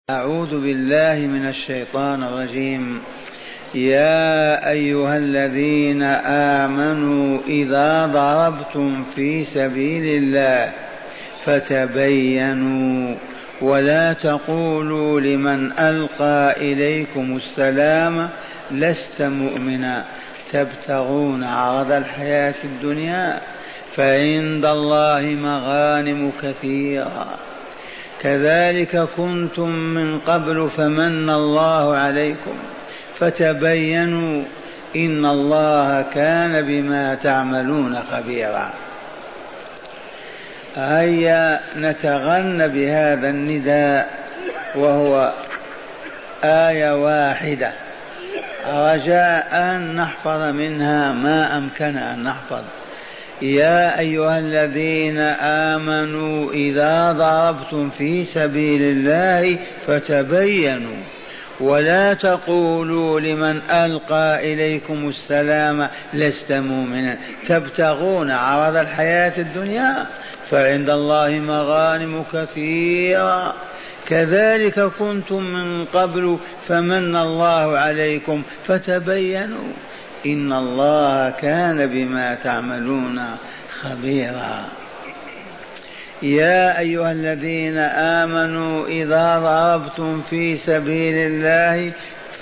أعوذ بالله من الشيطان الرجيم. يا أيها الذين آمنوا إذا ضربتم في سبيل الله فتبينوا ولا تقولوا لمن ألقى إليكم السلام لست مؤمنا تبتغون عرض الحياة الدنيا فعند الله مغانم كثيرة كذلك كنتم من قبل فمن الله عليكم فتبينوا إن الله كان بما تعملون خبيرا. هيا نتغنى بهذا النداء وهو آية واحدة رجاء أن نحفظ منها ما أمكن أن نحفظ. يا أيها الذين آمنوا إذا ضربتم في سبيل الله فتبينوا ولا تقولوا لمن ألقى إليكم السلام لست مؤمنا تبتغون عرض الحياة الدنيا فعند الله مغانم كثيرة كذلك كنتم من قبل فمن الله عليكم فتبينوا إن الله كان بما تعملون خبيرا. يا أيها الذين آمنوا إذا ضربتم في سبيل الله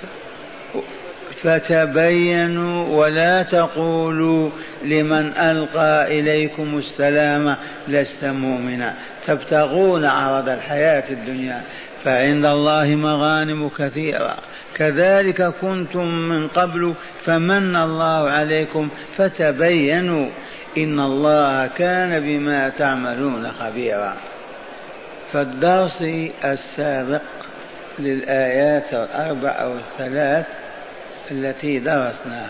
فتبينوا ولا تقولوا لمن ألقى إليكم السلام لست مؤمنا تبتغون عرض الحياة الدنيا فعند الله مغانم كثيرة كذلك كنتم من قبل فمن الله عليكم فتبينوا إن الله كان بما تعملون خبيرا. فالدرس السابق للآيات الأربع أو الثلاث التي درسناها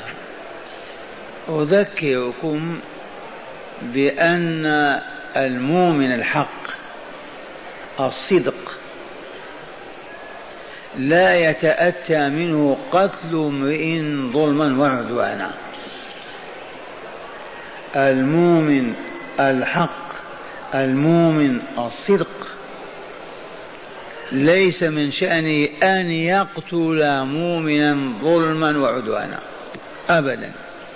أذكركم بأن المؤمن الحق الصدق لا يتأتى منه قتل امرئ ظلما وعدوانا. المؤمن الحق المؤمن الصدق ليس من شأنه أن يقتل مؤمنا ظلما وعدوانا أبدا.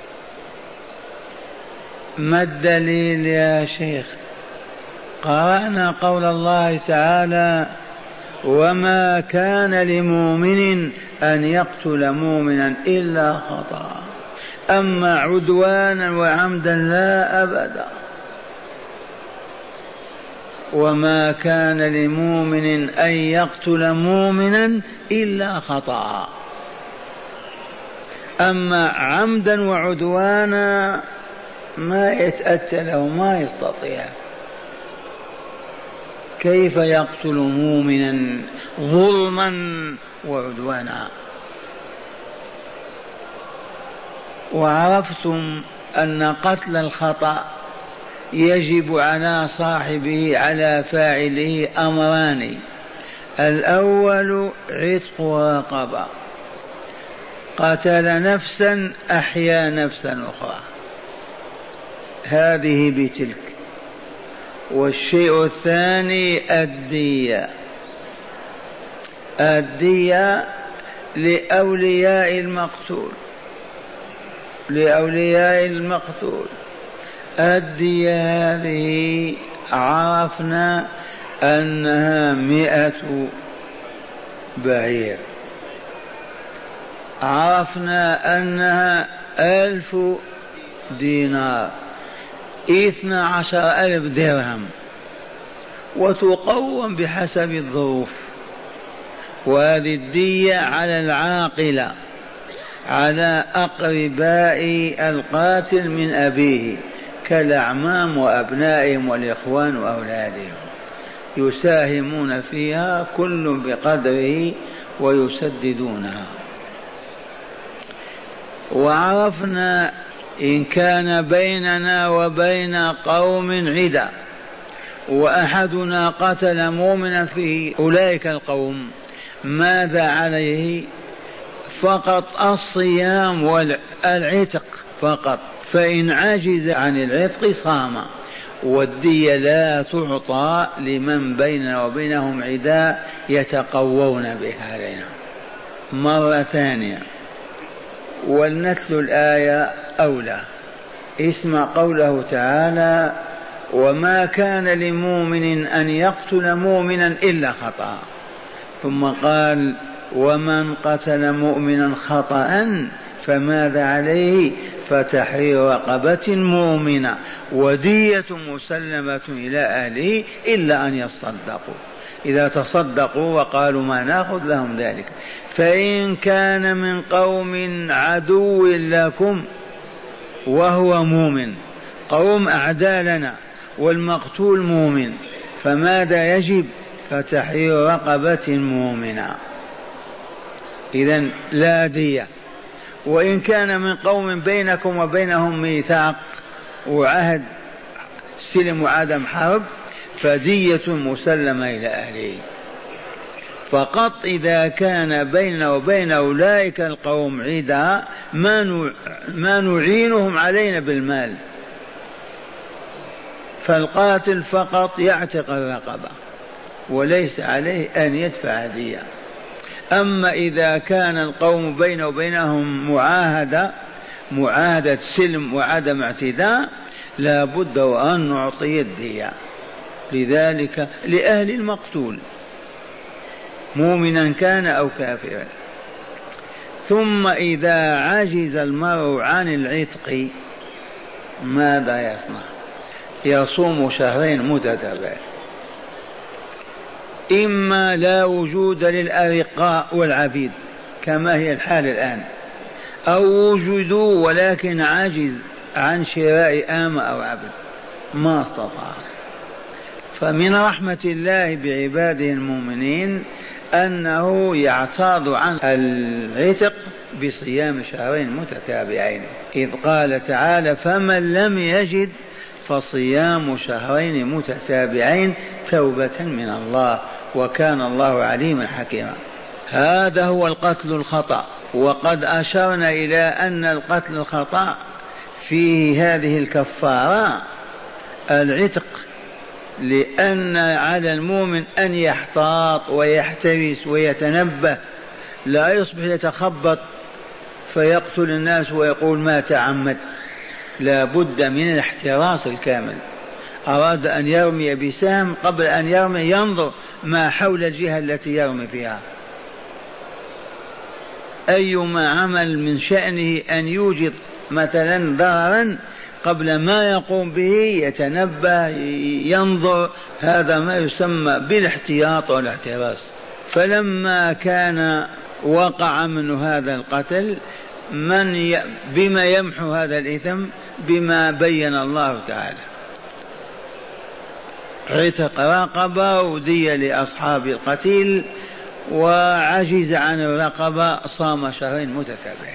ما الدليل يا شيخ؟ قرأنا قول الله تعالى وما كان لمؤمن أن يقتل مؤمنا إلا خطأ أما عدوانا وعمدا لا أبدا. وما كان لمؤمن أن يقتل مؤمنا إلا خطأ أما عمدا وعدوانا ما يتأتى له ما يستطيع. كيف يقتل مؤمنا ظلما وعدوانا؟ وعرفتم أن قتل الخطأ يجب على صاحبه على فاعله أمران. الأول عتق رقبة قتل نفسا أحيا نفسا أخرى هذه بتلك. والشيء الثاني الدية لأولياء المقتول. الدية هذه عرفنا أنها 100 بعير عرفنا أنها 1000 دينار 12,000 درهم وتقوم بحسب الظروف. وهذه الدية على العاقلة على أقرباء القاتل من أبيه كالأعمام وأبنائهم والإخوان وأولادهم يساهمون فيها كل بقدره ويسددونها. وعرفنا إن كان بيننا وبين قوم عدى وأحدنا قتل مؤمنا في أولئك القوم ماذا عليه؟ فقط الصيام والعتق فقط. فإن عجز عن العتق صام والدية لا تعطى لمن بيننا وبينهم عداء يتقوون بها علينا. مرة ثانية، ولنتلو الآية أولى. اسمع قوله تعالى: وما كان لمؤمن أن يقتل مؤمنا إلا خطأ، ثم قال: ومن قتل مؤمنا خطأ فماذا عليه؟ فتحرير رقبة مؤمنة ودية مسلمة إلى أهله إلا أن يصدقوا. إذا تصدقوا وقالوا ما نأخذ لهم ذلك. فإن كان من قوم عدو لكم وهو مؤمن، قوم أعداء لنا والمقتول مؤمن، فماذا يجب؟ فتحرير رقبة مؤمنة. إذن لا دية. وإن كان من قوم بينكم وبينهم ميثاق وعهد سلم وعدم حرب، فدية مسلمة إلى أهله. فقط إذا كان بيننا وبين أولئك القوم عدا ما نعينهم علينا بالمال، فالقاتل فقط يعتق الرقبة وليس عليه أن يدفع دية. أما إذا كان القوم بينه وبينهم معاهدة سلم وعدم اعتداء، لا بد وأن نعطي الدية. لذلك لأهل المقتول مؤمنا كان أو كافرا. ثم إذا عجز المرء عن العتق ماذا يصنع؟ يصوم شهرين متتابعين. إما لا وجود للأرقاء والعبيد كما هي الحال الآن، أو وجدوا ولكن عاجز عن شراء آمة أو عبد ما استطاع. فمن رحمة الله بعباده المؤمنين أنه يعتاض عن العتق بصيام شهرين متتابعين، إذ قال تعالى: فمن لم يجد فصيام شهرين متتابعين توبة من الله وكان الله عليما حكيما. هذا هو القتل الخطأ. وقد أشرنا إلى أن القتل الخطأ فيه هذه الكفارة العتق، لأن على المؤمن أن يحتاط ويحترس ويتنبه، لا يصبح يتخبط فيقتل الناس ويقول ما تعمد. لا بد من الاحتراس الكامل. أراد أن يرمي بسهم، قبل أن يرمي ينظر ما حول الجهة التي يرمي فيها. أيما عمل من شأنه أن يوجد مثلا ضررا، قبل ما يقوم به يتنبه ينظر. هذا ما يسمى بالاحتياط والاحتراس. فلما كان وقع منه هذا القتل، بما يمحو هذا الإثم؟ بما بين الله تعالى: عتق رقبة ودية لأصحاب القتيل، وعجز عن الرقبة صام شهرين متتابعين.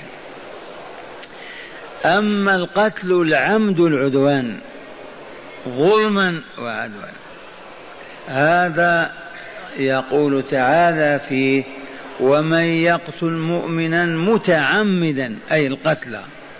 أما القتل العمد العدوان ظلما وعدوان، هذا يقول تعالى فيه: ومن يقتل مؤمنا متعمدا أي القتل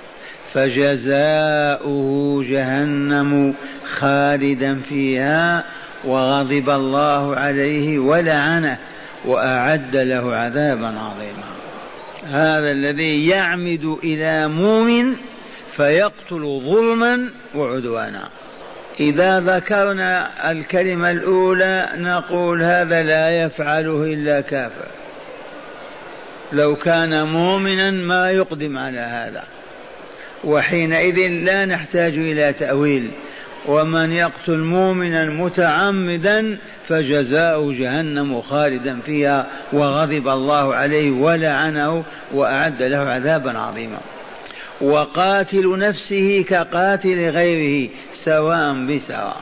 فجزاؤه جهنم خالدا فيها وغضب الله عليه ولعنه وأعد له عذابا عظيما. هذا الذي يعمد إلى مؤمن فيقتل ظلما وعدوانا. إذا ذكرنا الكلمة الأولى نقول هذا لا يفعله إلا كافر، لو كان مؤمنا ما يقدم على هذا، وحينئذ لا نحتاج إلى تأويل. ومن يقتل مؤمنا متعمدا فجزاؤه جهنم خالدا فيها وغضب الله عليه ولعنه وأعد له عذابا عظيما. وقاتل نفسه كقاتل غيره سواء بسواء.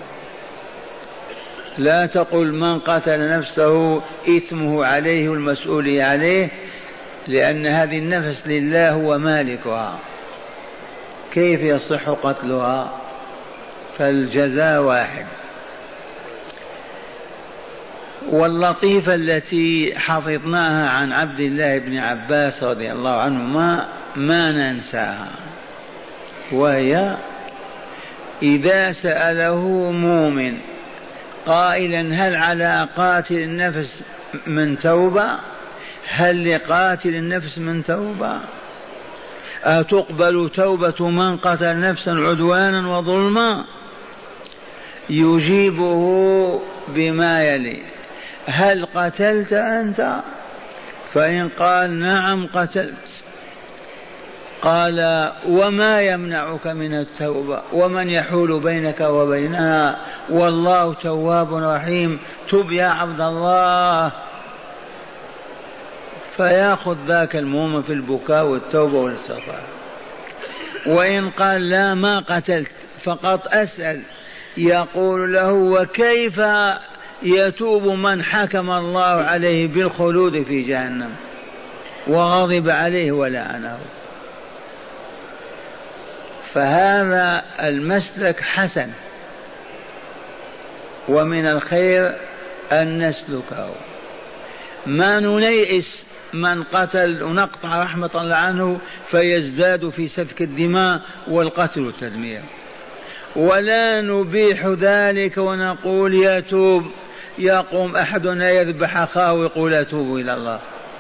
لا تقل من قتل نفسه إثمه عليه والمسؤول عليه، لأن هذه النفس لله ومالكها، كيف يصح قتلها؟ فالجزاء واحد. واللطيفة التي حفظناها عن عبد الله بن عباس رضي الله عنهما ما ننساها، وهي إذا سأله مؤمن قائلا هل على قاتل النفس من توبة؟ هل لقاتل النفس من توبة؟ أتقبل توبة من قتل نفسا عدوانا وظلما؟ يجيبه بما يلي: هل قتلت أنت؟ فإن قال نعم قتلت، قال وما يمنعك من التوبة؟ ومن يحول بينك وبينها؟ والله تواب رحيم، تب يا عبد الله. فيأخذ ذاك المؤمن في البكاء والتوبة والاستغفار. وإن قال لا ما قتلت فقط أسأل، يقول له وكيف يتوب من حكم الله عليه بالخلود في جهنم وغضب عليه ولعنه؟ فهذا المسلك حسن، ومن الخير أن نسلكه. ما ننيئس من قتل ونقطع رحمة الله عنه فيزداد في سفك الدماء والقتل والتدمير، ولا نبيح ذلك ونقول يتوب. يقوم أحدنا يذبح أخاه ويقول أتوب إلى الله.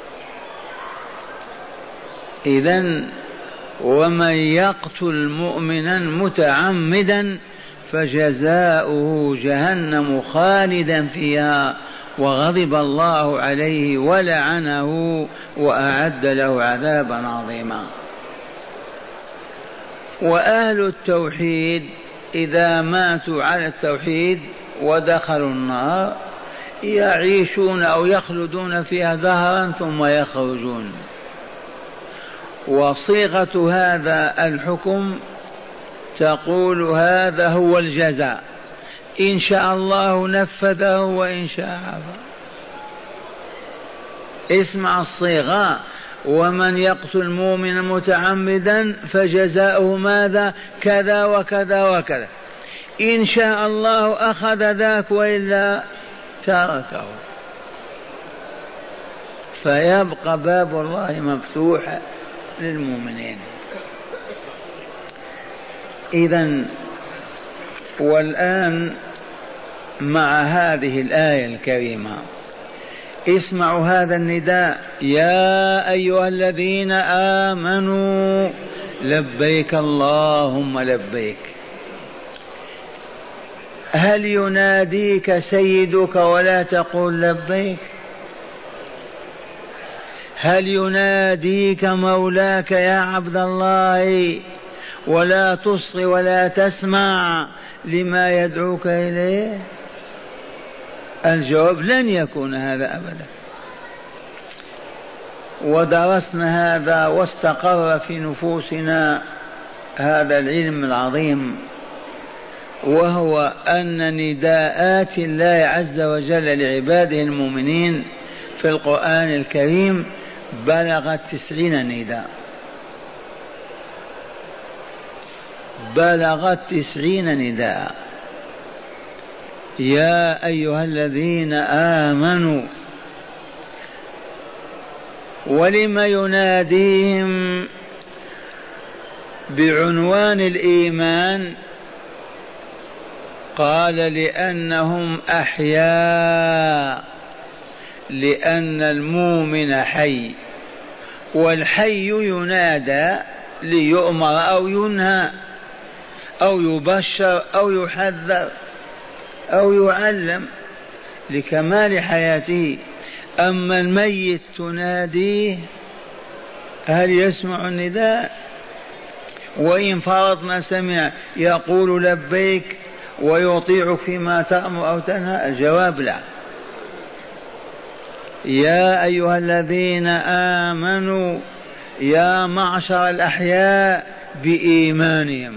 إذن ومن يقتل مؤمنا متعمدا فجزاؤه جهنم خالدا فيها وغضب الله عليه ولعنه وأعد له عذابا عظيما. وأهل التوحيد إذا ماتوا على التوحيد ودخلوا النار يعيشون أو يخلدون فيها دهرا ثم يخرجون. وصيغة هذا الحكم تقول هذا هو الجزاء، إن شاء الله نفذه وإن شاء عفا. اسمع الصيغة: ومن يقتل مؤمنا متعمدا فجزاؤه ماذا؟ كذا وكذا وكذا. إن شاء الله أخذ ذاك وإلا تركه، فيبقى باب الله مفتوح للمؤمنين. إذن والآن مع هذه الآية الكريمة اسمعوا هذا النداء: يا أيها الذين آمنوا لبيك اللهم لبيك. هل يناديك سيدك ولا تقول لبيك؟ هل يناديك مولاك يا عبد الله ولا تصغي ولا تسمع لما يدعوك إليه؟ الجواب: لن يكون هذا أبدا. ودرسنا هذا واستقر في نفوسنا هذا العلم العظيم، وهو أن نداءات الله عز وجل لعباده المؤمنين في القرآن الكريم بلغت 90 نداء، بلغت 90 نداء. يا أيها الذين آمنوا. ولم يناديهم بعنوان الإيمان؟ قال: لأنهم أحياء، لأن المؤمن حي، والحي ينادى ليؤمر أو ينهى أو يبشر أو يحذر أو يعلم لكمال حياته. أما الميت تناديه هل يسمع النداء؟ وإن فرضنا سمع يقول لبيك ويطيعك فيما تأمر أو تنهى؟ الجواب لا. يا أيها الذين آمنوا، يا معشر الأحياء بإيمانهم،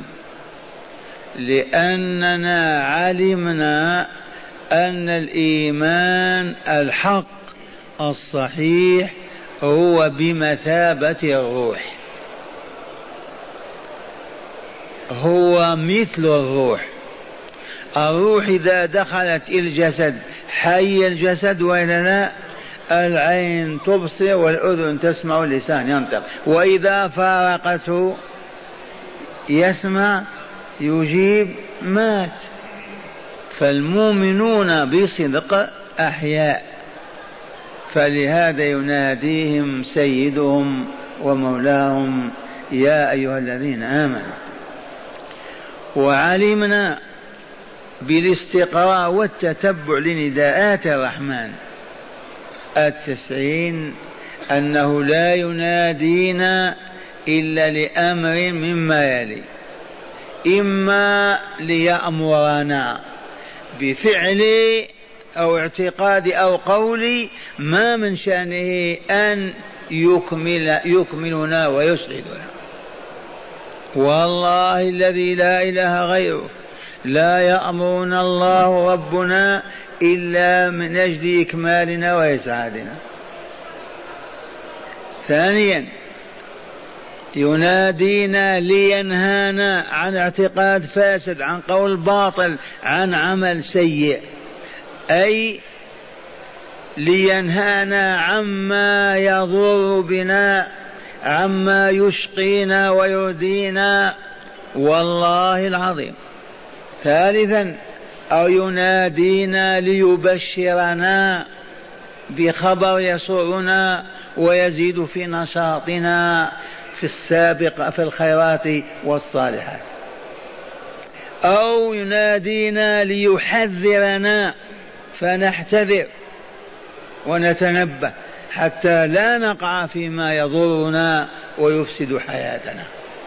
لأننا علمنا أن الإيمان الحق الصحيح هو بمثابة الروح، هو مثل الروح. الروح إذا دخلت الجسد حي الجسد وإلا لا؟ العين تبصر والأذن تسمع واللسان ينطق، وإذا فارقته يسمع يجيب مات. فالمؤمنون بصدق أحياء، فلهذا يناديهم سيدهم ومولاهم يا أيها الذين آمنوا. وعلمنا بالاستقراء والتتبع لنداءات الرحمن 90 أنه لا ينادينا إلا لأمر مما يلي: إما ليأمرنا بفعل أو اعتقاد أو قول ما من شأنه أن يكملنا ويسعدنا. والله الذي لا إله غيره لا يأمرنا الله ربنا إلا من أجل إكمالنا وإسعادنا. ثانيا ينادينا لينهانا عن اعتقاد فاسد، عن قول باطل، عن عمل سيء، أي لينهانا عما يضر بنا، عما يشقينا ويؤذينا، والله العظيم. ثالثا أو ينادينا ليبشرنا بخبر يسرنا ويزيد في نشاطنا في السابق في الخيرات والصالحات، أو ينادينا ليحذرنا فنحتذر ونتنبه حتى لا نقع فيما يضرنا ويفسد حياتنا.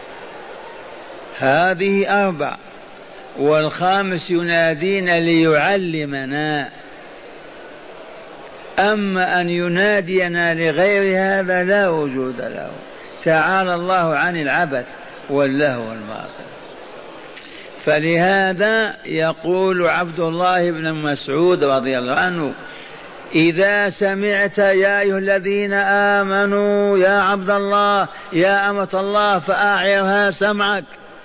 هذه 4. والخامس ينادينا ليعلمنا. أما أن ينادينا لغير هذا لا وجود له، تعالى الله عن العبث واللهو والباطل. فلهذا يقول عبد الله بن مسعود رضي الله عنه: إذا سمعت يا أيها الذين آمنوا يا عبد الله يا أمة الله فأعرها سمعك.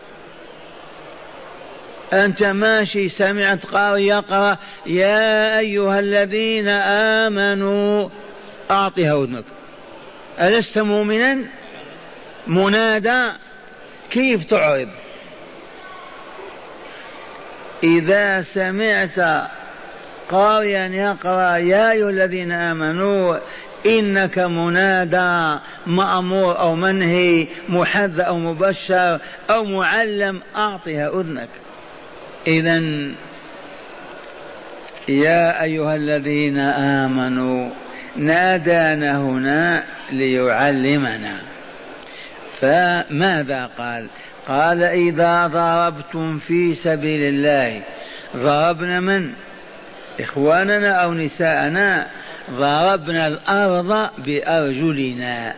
أنت ماشي سمعت قارئ يقرأ يا أيها الذين آمنوا، أعطها أذنك. ألست مؤمنا؟ منادى، كيف تعرض؟ إذا سمعت قارئا يقرأ يا أيها الذين آمنوا إنك منادى مأمور أو منهي، محذر أو مبشر أو معلم، أعطها أذنك. إذن يا أيها الذين آمنوا نادانا هنا ليعلمنا. فماذا قال؟ قال: إذا ضربتم في سبيل الله. ضربنا من؟ إخواننا أو نساءنا؟ ضربنا الأرض بأرجلنا،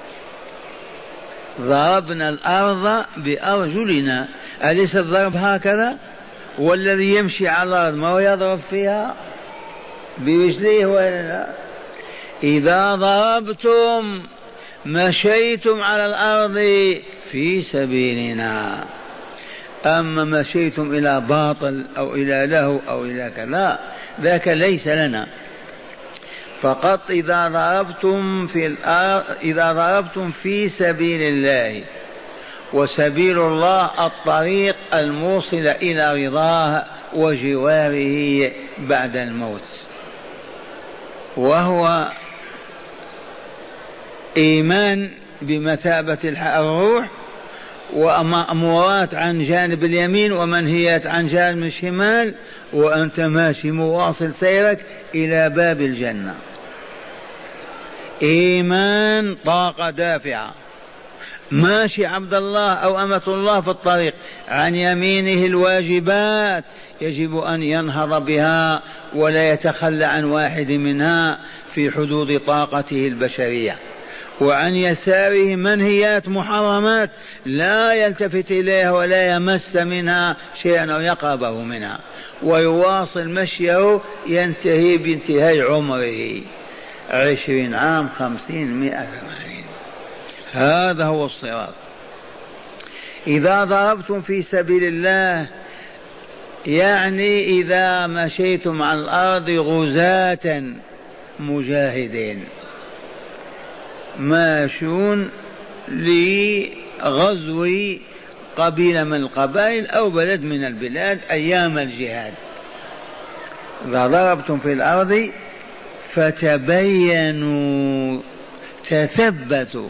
ضربنا الأرض بأرجلنا. أليس الضرب هكذا؟ والذي يمشي على الأرض ما هو يضرب فيها برجليه ولا لا؟ إذا ضربتم مشيتم على الأرض في سبيلنا. أما مشيتم إلى باطل أو إلى لهو أو إلى كذا ذاك ليس لنا. فقط إذا ضربتم في الأرض، إذا ضربتم في سبيل الله. وسبيل الله الطريق الموصل إلى رضاه وجواره بعد الموت، وهو إيمان بمثابة الروح، ومأمورات عن جانب اليمين ومنهيات عن جانب الشمال، وأنت ماشي مواصل سيرك إلى باب الجنة. إيمان طاقة دافعة، ماشي عبد الله أو أمة الله في الطريق، عن يمينه الواجبات يجب أن ينهض بها ولا يتخلى عن واحد منها في حدود طاقته البشرية، وعن يساره منهيات محرمات لا يلتفت إليها ولا يمس منها شيئا أو يقربه منها، ويواصل مشيه ينتهي بانتهاء عمره 20 عام 50 100 80. هذا هو الصراط. إذا ضربتم في سبيل الله يعني إذا مشيتم على الأرض غزاة مجاهدين ماشون لغزو قبيلة من القبائل أو بلد من البلاد أيام الجهاد. إذا ضربتم في الأرض فتبينوا تثبتوا.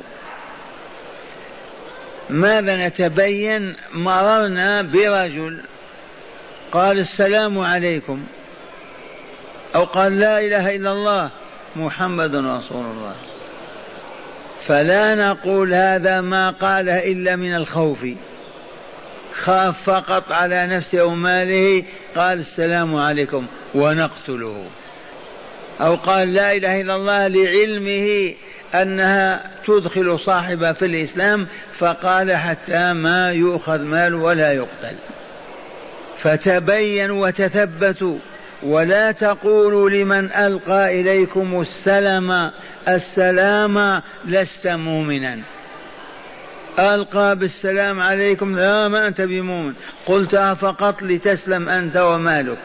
ماذا نتبين؟ مررنا برجل قال السلام عليكم أو قال لا إله إلا الله محمد رسول الله، فلا نقول هذا ما قاله إلا من الخوف، خاف فقط على نفسه أو ماله قال السلام عليكم ونقتله، أو قال لا إله إلا الله لعلمه أنها تدخل صاحبها في الإسلام فقال حتى ما يؤخذ مال ولا يقتل. فتبينوا وتثبتوا، ولا تقولوا لمن ألقى إليكم السلام لست مؤمنا، ألقى بالسلام عليكم لا ما أنت بمؤمن، قلتها فقط لتسلم أنت ومالك.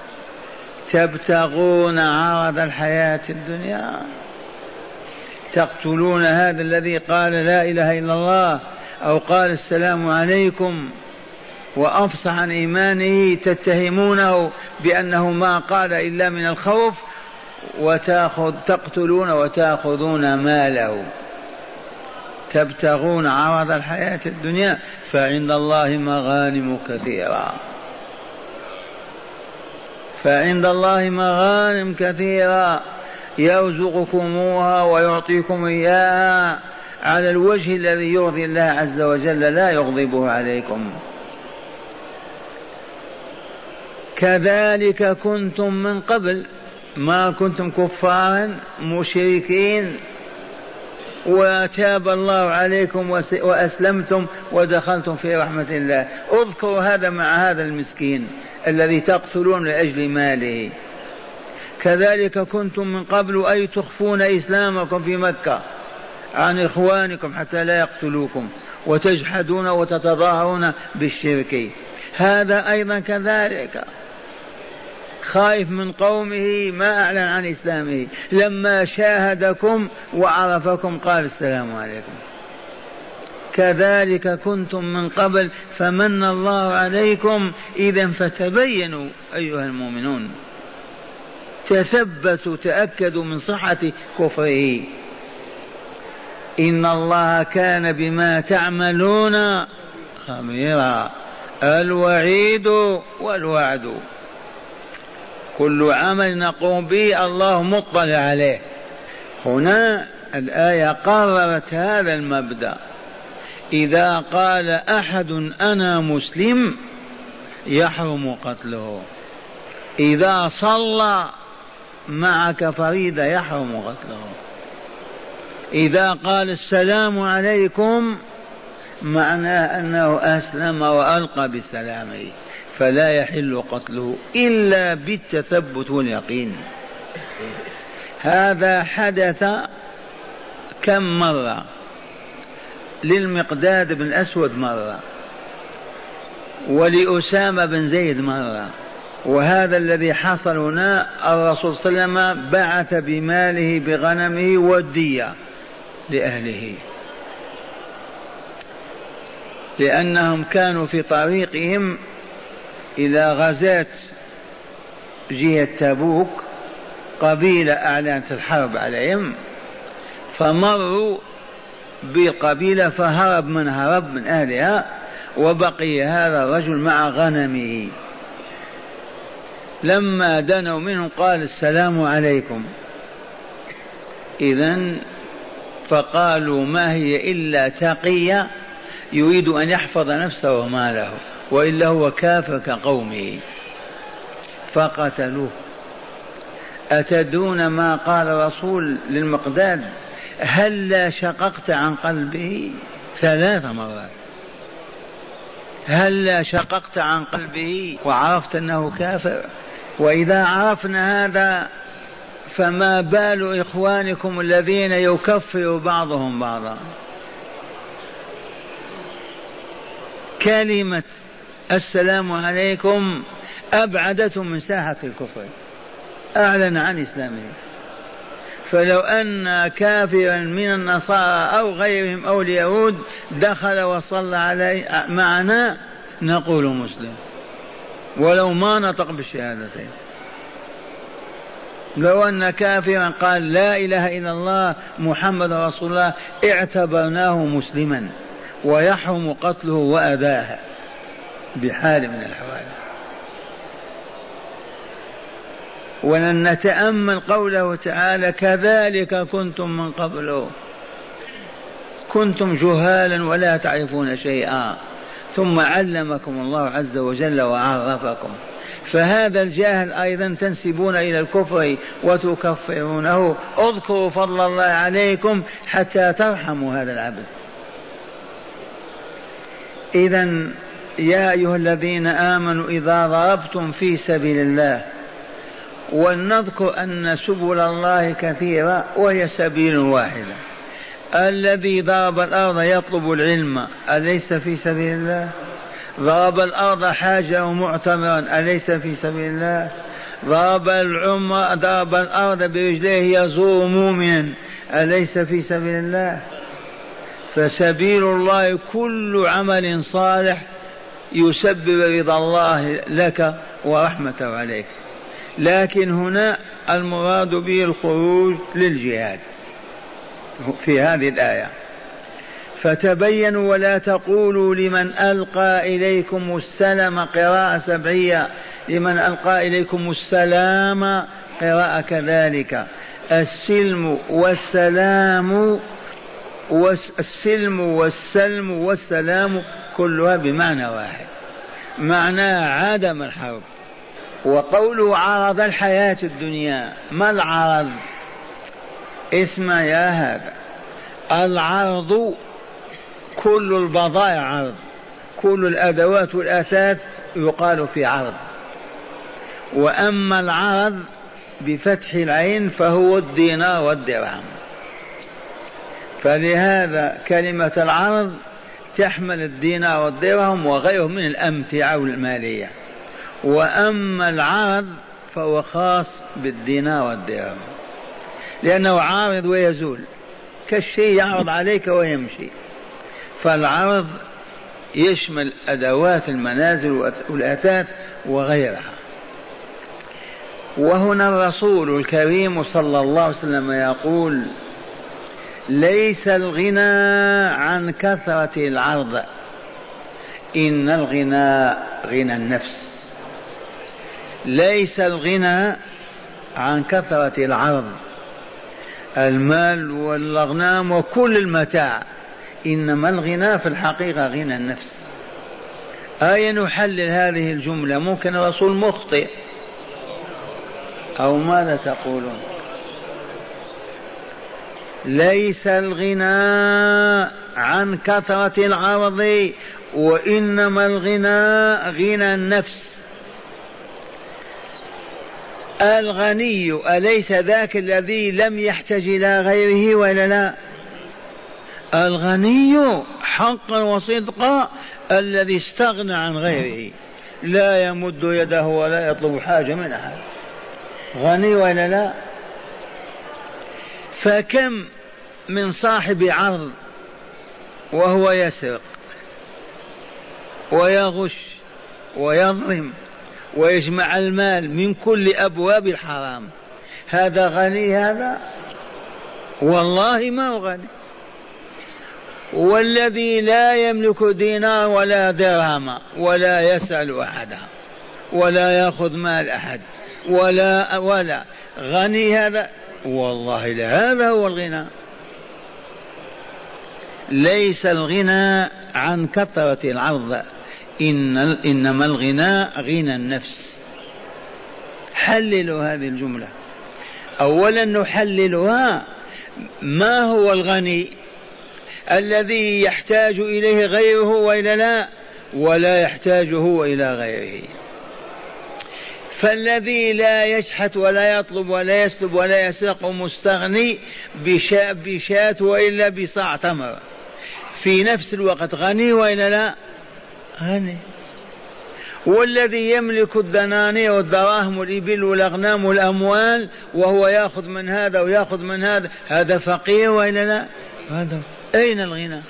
تبتغون عرض الحياة الدنيا، تقتلون هذا الذي قال لا إله إلا الله أو قال السلام عليكم وأفصح عن إيمانه، تتهمونه بأنه ما قال إلا من الخوف، تقتلون وتأخذون ماله. تبتغون عرض الحياة الدنيا فعند الله مغانم كثيرة، فعند الله مغانم كثيرة يرزقكموها ويعطيكم إياها على الوجه الذي يرضي الله عز وجل لا يغضبه عليكم. كذلك كنتم من قبل، ما كنتم كفارا مشركين وتاب الله عليكم وأسلمتم ودخلتم في رحمة الله. اذكروا هذا مع هذا المسكين الذي تقتلون لأجل ماله. كذلك كنتم من قبل أي تخفون إسلامكم في مكة عن إخوانكم حتى لا يقتلوكم، وتجحدون وتتظاهرون بالشرك. هذا أيضا كذلك خائف من قومه ما أعلن عن إسلامه، لما شاهدكم وعرفكم قال السلام عليكم. كذلك كنتم من قبل فمن الله عليكم، إذن فتبينوا أيها المؤمنون، تثبتوا تأكدوا من صحة كفره. إن الله كان بما تعملون خبيرا. الوعيد والوعد، كل عمل نقوم به الله مطلع عليه. هنا الآية قررت هذا المبدأ. إذا قال أحد أنا مسلم يحرم قتله، إذا صلى معك فريضة يحرم قتله، إذا قال السلام عليكم معناه أنه أسلم وألقى بسلامه، فلا يحل قتله إلا بالتثبت واليقين. هذا حدث كم مرة؟ للمقداد بن الأسود مرة، ولأسامة بن زيد مرة، وهذا الذي حصل هنا الرسول صلى الله عليه وسلم بعث بماله بغنمه والدية لأهله، لأنهم كانوا في طريقهم إلى غزاة جهة تبوك، قبيلة أعلنت الحرب عليهم، فمروا بقبيلة فهرب من هرب من أهلها، وبقي هذا الرجل مع غنمه. لما دنوا منه قال السلام عليكم. إذن فقالوا ما هي إلا تقية يريد أن يحفظ نفسه وماله، وإلا هو كافر كقومه، فقتلوه. أتدون ما قال الرسول للمقداد؟ هلا شققت عن قلبه 3 مرات، هلا شققت عن قلبه وعرفت أنه كافر. وإذا عرفنا هذا فما بال إخوانكم الذين يكفر بعضهم بعضا؟ كلمة السلام عليكم أبعدتهم من ساحة الكفر، أعلن عن إسلامه. فلو أن كافرا من النصارى أو غيرهم أو اليهود دخل وصلى عليه معنا نقول مسلم ولو ما نطق بالشهادتين. لو أن كافرا قال لا إله إلا الله محمد رسول الله اعتبرناه مسلما ويحرم قتله وأذاه بحال من الأحوال. ولن نتأمل قوله تعالى كذلك كنتم من قبله كنتم جهالا ولا تعرفون شيئا ثم علمكم الله عز وجل وعرفكم. فهذا الجاهل أيضا تنسبون إلى الكفر وتكفرونه. اذكروا فضل الله عليكم حتى ترحموا هذا العبد. إذن يا أيها الذين آمنوا إذا ضربتم في سبيل الله، ولنذكر أن سبل الله كثيرة وهي سبيل واحدة. الذي ضرب الأرض يطلب العلم أليس في سبيل الله؟ ضرب الأرض حاجة معتمرا أليس في سبيل الله؟ ضرب الأرض برجليه يزور مؤمنا أليس في سبيل الله؟ فسبيل الله كل عمل صالح يسبب رضا الله لك ورحمته عليك. لكن هنا المراد به الخروج للجهاد في هذه الآية. فتبينوا ولا تقولوا لمن ألقى إليكم السلام، قراءة سبعية، لمن ألقى إليكم السلام قراءة كذلك. السلم والسلام والسلم والسلم والسلام كلها بمعنى واحد، معناه عدم الحرب. وقوله عرض الحياة الدنيا، ما العرض؟ اسمع يا هذا، العرض كل البضائع عرض، كل الأدوات والأثاث يقال في عرض. وأما العرض بفتح العين فهو الدينار والدرهم. فلهذا كلمة العرض تحمل الدينار والدرهم وغيرهم من الأمتعة المالية. وأما العرض فهو خاص بالدينار والدرهم، لأنه عارض ويزول كالشيء يعرض عليك ويمشي. فالعرض يشمل أدوات المنازل والأثاث وغيرها. وهنا الرسول الكريم صلى الله عليه وسلم يقول ليس الغنى عن كثرة العرض، إن الغنى غنى النفس. ليس الغنى عن كثرة العرض، المال والأغنام وكل المتاع، إنما الغنى في الحقيقة غنى النفس. نحلل هذه الجملة؟ ممكن الرسول مخطئ أو ماذا تقولون؟ ليس الغنى عن كثرة العرض وإنما الغنى غنى النفس. الغني أليس ذاك الذي لم يحتج إلى غيره ولا لا؟ الغني حقا وصدقا الذي استغنى عن غيره، لا يمد يده ولا يطلب حاجة من أحد. غني ولا لا؟ فكم من صاحب عرض وهو يسرق ويغش ويظلم ويجمع المال من كل أبواب الحرام، هذا غني؟ هذا والله ما هو غني. والذي لا يملك دينار ولا درهم ولا يسأل أحدا ولا يأخذ مال أحد ولا غني هذا؟ والله لا، هذا هو الغنى. ليس الغنى عن كثرة العرض، إنما الغنى غنى النفس. حللوا هذه الجملة. أولا نحللها، ما هو الغني؟ الذي يحتاج إليه غيره وإلا لا، ولا يحتاج هو إلى غيره. فالذي لا يشحت ولا يطلب ولا يسلب ولا يسرق مستغني بشاة وإلا بصاع تمر، في نفس الوقت غني وإلا لا؟ غني. والذي يملك الدنانير والدراهم والإبل والأغنام والأموال وهو يأخذ من هذا ويأخذ من هذا، هذا فقير وإلا لا؟ هذا أين الغنى؟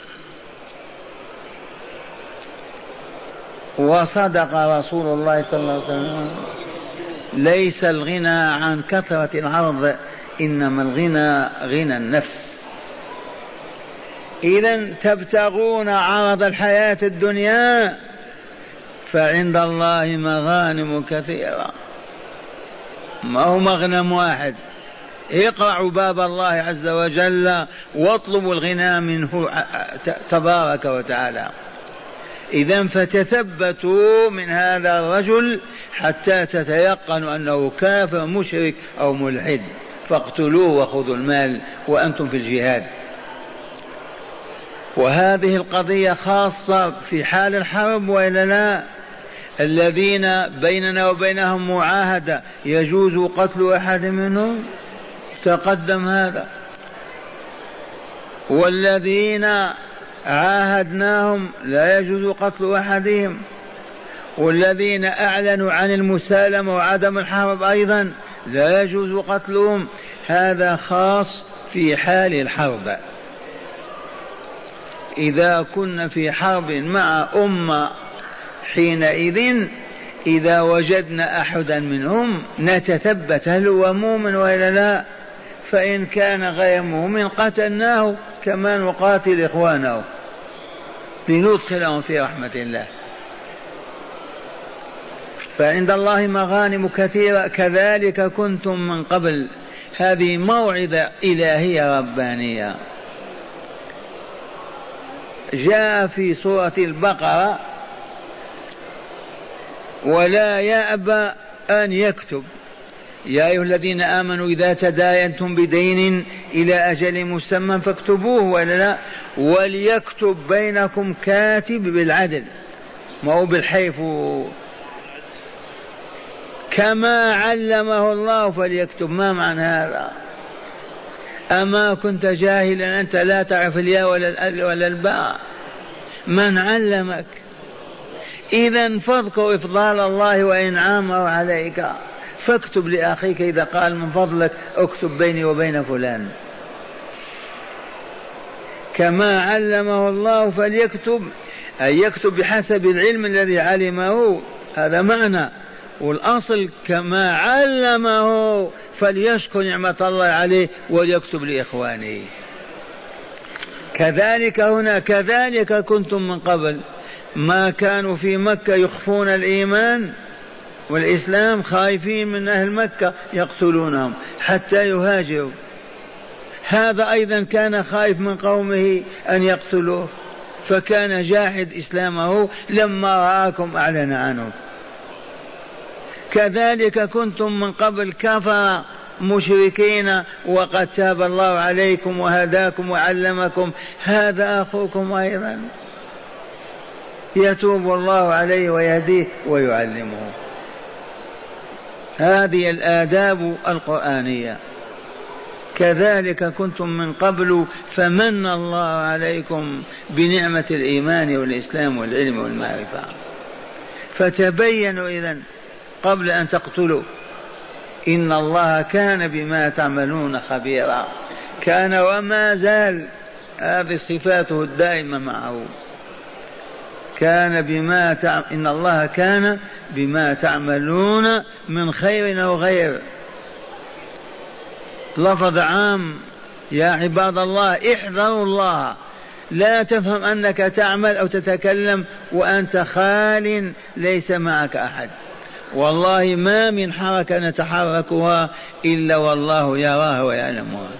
وصدق رسول الله صلى الله عليه وسلم: ليس الغنى عن كثرة العرض، إنما الغنى غنى النفس. إذن تبتغون عرض الحياة الدنيا فعند الله مغانم كثيرة، ما هو مغنم واحد. اقرعوا باب الله عز وجل واطلبوا الغنى منه تبارك وتعالى. إذن فتثبتوا من هذا الرجل حتى تتيقنوا أنه كافر مشرك أو ملحد، فاقتلوه وخذوا المال وأنتم في الجهاد. وهذه القضية خاصة في حال الحرب وإلا لا؟ الذين بيننا وبينهم معاهدة يجوز قتل أحد منهم، تقدم هذا. والذين عاهدناهم لا يجوز قتل أحدهم، والذين أعلنوا عن المسالمة وعدم الحرب أيضا لا يجوز قتلهم. هذا خاص في حال الحرب. إذا كنا في حرب مع أمة حينئذ إذا وجدنا أحدا منهم نتثبت هل هو مؤمن وإلا لا، فإن كان غير مؤمن قتلناه كما نقاتل إخوانه لندخلهم في رحمة الله. فعند الله مغانم كثيرة. كذلك كنتم من قبل. هذه موعظة إلهية ربانية. جاء في سورة البقرة: ولا يأبى أن يكتب يا أيها الذين آمنوا إذا تداينتم بدين إلى أجل مسمى فاكتبوه ولا لا، وليكتب بينكم كاتب بالعدل، ما هو بالحيف، كما علمه الله فليكتب. ما معنى هذا؟ أما كنت جاهلا أنت لا تعرف الياء ولا الأل ولا الباء؟ من علمك؟ إذن فاذكر إفضال الله وإنعامه عليك، فاكتب لأخيك إذا قال من فضلك اكتب بيني وبين فلان. كما علمه الله فليكتب، أي يكتب بحسب العلم الذي علمه، هذا معنى. والأصل كما علمه فليشكر نعمة الله عليه وليكتب لإخوانه. كذلك هنا، كذلك كنتم من قبل. ما كانوا في مكة يخفون الإيمان والإسلام، خايفين من أهل مكة يقتلونهم حتى يهاجروا. هذا أيضا كان خايف من قومه أن يقتلوه، فكان جاحد إسلامه، لما رآكم أعلن عنه. كذلك كنتم من قبل كفر مشركين، وقد تاب الله عليكم وهداكم وعلمكم. هذا أخوكم أيضا، يتوب الله عليه ويهديه ويعلمه. هذه الآداب القرآنية. كذلك كنتم من قبل فمن الله عليكم بنعمة الإيمان والإسلام والعلم والمعرفة. فتبينوا إذن قبل أن تقتلوا. إن الله كان بما تعملون خبيرا. كان وما زال، هذه صفاته الدائمة معه. إن الله كان بما تعملون من خير أو غير. لفظ عام يا عباد الله، احذروا الله. لا تفهم أنك تعمل أو تتكلم وأنت خال ليس معك أحد. والله ما من حركة نتحركها إلا والله يراها ويعلمها.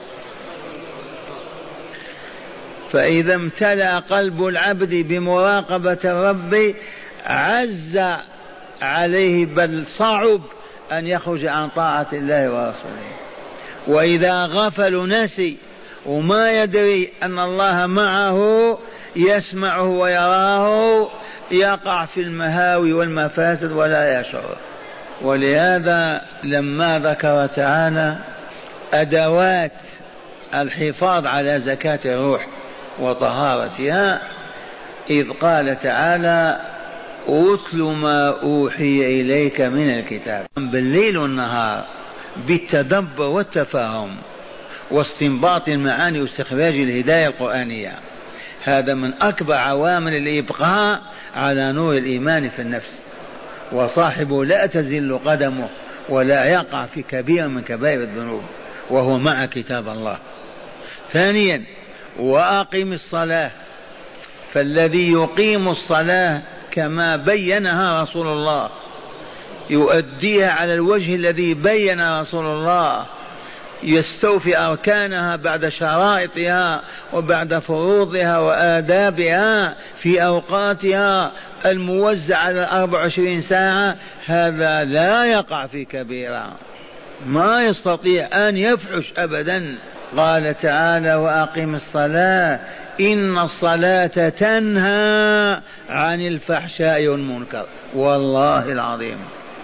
فإذا امتلأ قلب العبد بمراقبة الرب عز عليه، بل صعب أن يخرج عن طاعة الله ورسوله. وإذا غفل نسي وما يدري أن الله معه يسمعه ويراه، يقع في المهاوي والمفاسد ولا يشعر. ولهذا لما ذكر تعالى أدوات الحفاظ على زكاة الروح وطهارتها، إذ قال تعالى أتل ما أوحي إليك من الكتاب بالليل والنهار بالتدبر والتفاهم واستنباط المعاني واستخراج الهداية القرآنية. هذا من أكبر عوامل الإبقاء على نور الإيمان في النفس، وصاحبه لا تزل قدمه ولا يقع في كبير من كبائر الذنوب وهو مع كتاب الله. ثانيا وأقم الصلاة، فالذي يقيم الصلاة كما بينها رسول الله يؤديها على الوجه الذي بين رسول الله، يستوفي أركانها بعد شرائطها وبعد فروضها وآدابها في أوقاتها الموزع على 24 ساعة، هذا لا يقع في كبيرة، ما يستطيع أن يفحش أبدا. قال تعالى وأقم الصلاة إن الصلاة تنهى عن الفحشاء والمنكر. والله العظيم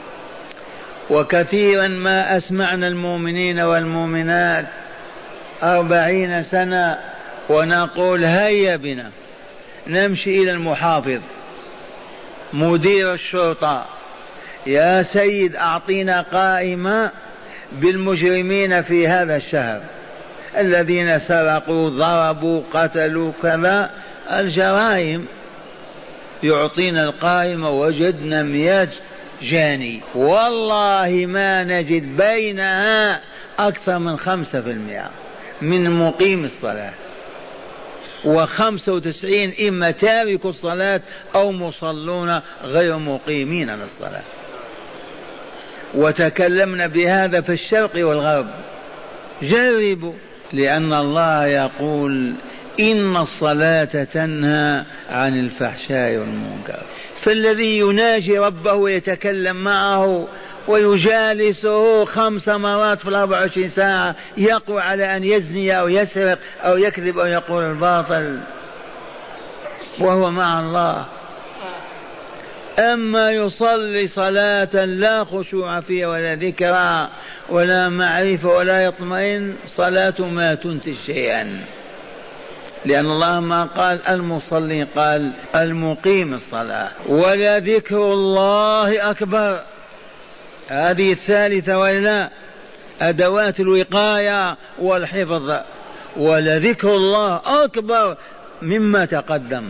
وكثيرا ما أسمعنا المؤمنين والمؤمنات 40 سنة ونقول هيا بنا نمشي إلى المحافظ مدير الشرطة، يا سيد أعطينا قائمة بالمجرمين في هذا الشهر الذين سرقوا ضربوا قتلوا كذا الجرائم، يعطينا القائمة وجدنا 100 جاني، والله ما نجد بينها أكثر من 5% من مقيم الصلاة، 95 إما تارك الصلاة أو مصلون غير مقيمين للصلاة. وتكلمنا بهذا في الشرق والغرب، جربوا، لأن الله يقول إن الصلاة تنهى عن الفحشاء والمنكر. فالذي يناجي ربه ويتكلم معه ويجالسه 5 مرات في 24 ساعة يقوى على أن يزني أو يسرق أو يكذب أو يقول الباطل وهو مع الله. أما يصلي صلاة لا خشوع فيها ولا ذكرى ولا معرفة ولا يطمئن، صلاة ما تنتج شيئا، لأن الله ما قال المصلي قال المقيم الصلاة. ولا ذكر الله أكبر، هذه الثالثة ولا أدوات الوقاية والحفظ، ولا ذكر الله أكبر مما تقدم،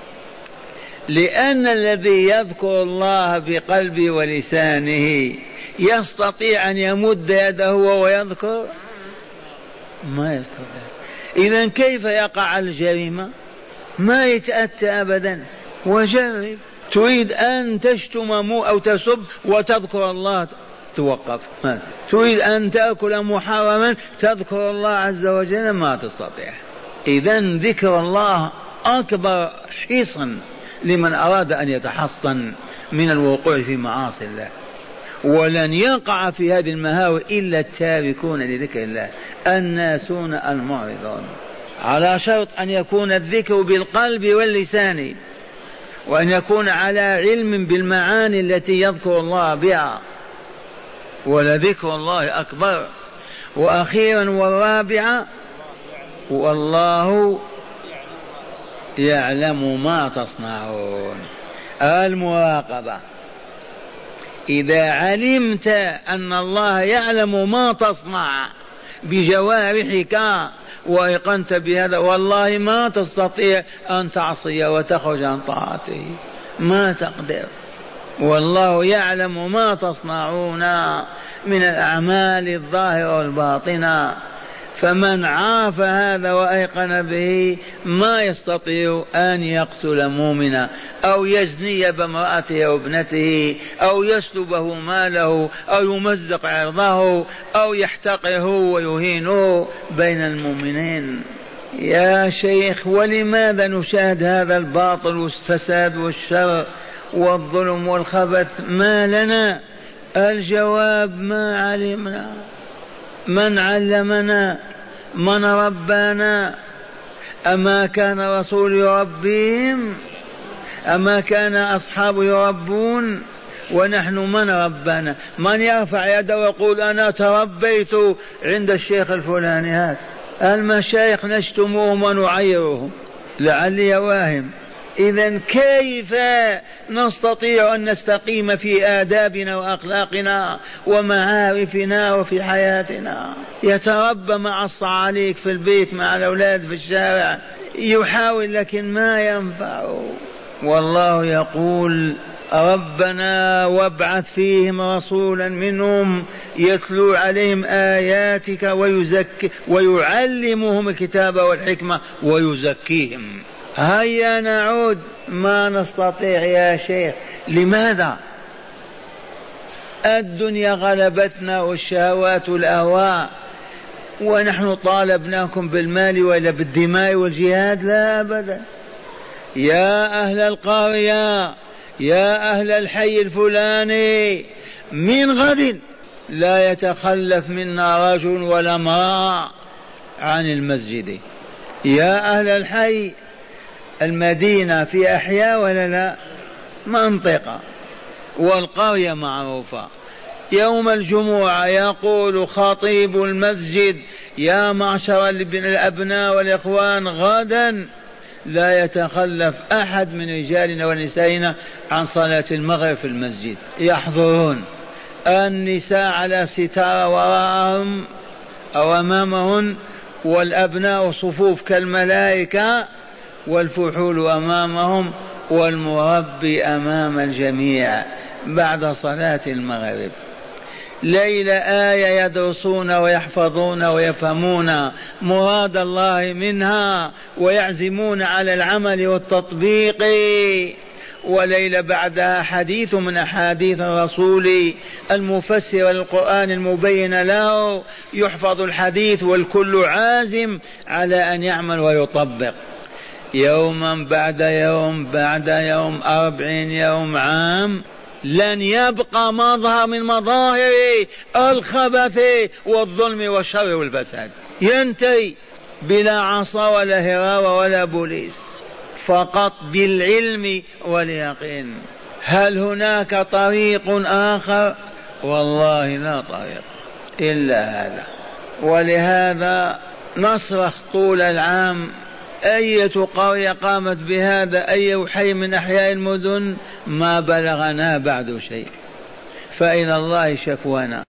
لأن الذي يذكر الله بقلبه ولسانه يستطيع أن يمد يده وهو يذكر؟ ما يستطيع. إذن كيف يقع على الجريمة؟ ما يتأتى أبدا. وجرب، تريد أن تشتم أو تسب وتذكر الله توقف، ما تريد أن تأكل محرما تذكر الله عز وجل ما تستطيع. إذن ذكر الله أكبر حصن لمن أراد أن يتحصن من الوقوع في معاصي الله. ولن يقع في هذه المهاوي إلا التاركون لذكر الله الناسون المعرضون، على شرط أن يكون الذكر بالقلب واللسان، وأن يكون على علم بالمعاني التي يذكر الله بها. ولذكر الله أكبر. وأخيرا والرابعة والله يعلم ما تصنعون، المراقبة. إذا علمت أن الله يعلم ما تصنع بجوارحك وأيقنت بهذا، والله ما تستطيع أن تعصي وتخرج عن طاعته، ما تقدر. والله يعلم ما تصنعون من الأعمال الظاهرة والباطنة. فمن عاف هذا وأيقن به ما يستطيع أن يقتل مؤمنا أو يزني بامرأته أو ابنته أو يسلبه ماله أو يمزق عرضه أو يحتقره ويهينه بين المؤمنين. يا شيخ، ولماذا نشاهد هذا الباطل والفساد والشر والظلم والخبث؟ ما لنا؟ الجواب ما علمنا. من علمنا؟ من ربانا؟ أما كان رسول يربيهم؟ أما كان أصحاب يربون؟ ونحن من ربانا؟ من يرفع يده ويقول أنا تربيت عند الشيخ الفلاني؟ هذا المشايخ نشتموهم ونعيرهم لعلي واهم، إذن كيف نستطيع أن نستقيم في آدابنا وأخلاقنا ومعارفنا وفي حياتنا؟ يتربى مع الصعاليك في البيت، مع الأولاد في الشارع، يحاول لكن ما ينفع. والله يقول ربنا وابعث فيهم رسولا منهم يتلو عليهم آياتك ويعلمهم الكتاب والحكمة ويزكيهم. هيا نعود. ما نستطيع يا شيخ. لماذا؟ الدنيا غلبتنا والشهوات والأهواء، ونحن طالبناكم بالمال ولا بالدماء والجهاد؟ لا أبدا. يا أهل القرية، يا أهل الحي الفلاني، من غد لا يتخلف منا رجل ولا امرأة عن المسجد. يا أهل الحي، المدينة في أحياء ولا لا؟ منطقة. والقرية معروفة. يوم الجمعة يقول خطيب المسجد يا معشر الأبناء والإخوان، غدا لا يتخلف أحد من رجالنا ونسائنا عن صلاة المغرب في المسجد. يحضرون. النساء على ستارة وراءهم أو أمامهن، والأبناء صفوف كالملائكة، والفحول أمامهم، والمربي أمام الجميع بعد صلاة المغرب. ليلة آية يدرسون ويحفظون ويفهمون مراد الله منها ويعزمون على العمل والتطبيق، وليلة بعدها حديث من أحاديث الرسول المفسر للقرآن المبين له، يحفظ الحديث والكل عازم على أن يعمل ويطبق. يوما بعد يوم بعد يوم، 40 يوم، عام، لن يبقى مظهر من مظاهر الخبث والظلم والشر والفساد. ينتهي بلا عصا ولا هراوة ولا بوليس، فقط بالعلم واليقين. هل هناك طريق آخر؟ والله لا طريق إلا هذا. ولهذا نصرخ طول العام: أية قرية قامت بهذا، أي حي من أحياء المدن، ما بلغنا بعد شيء، فإلى الله شكوانا.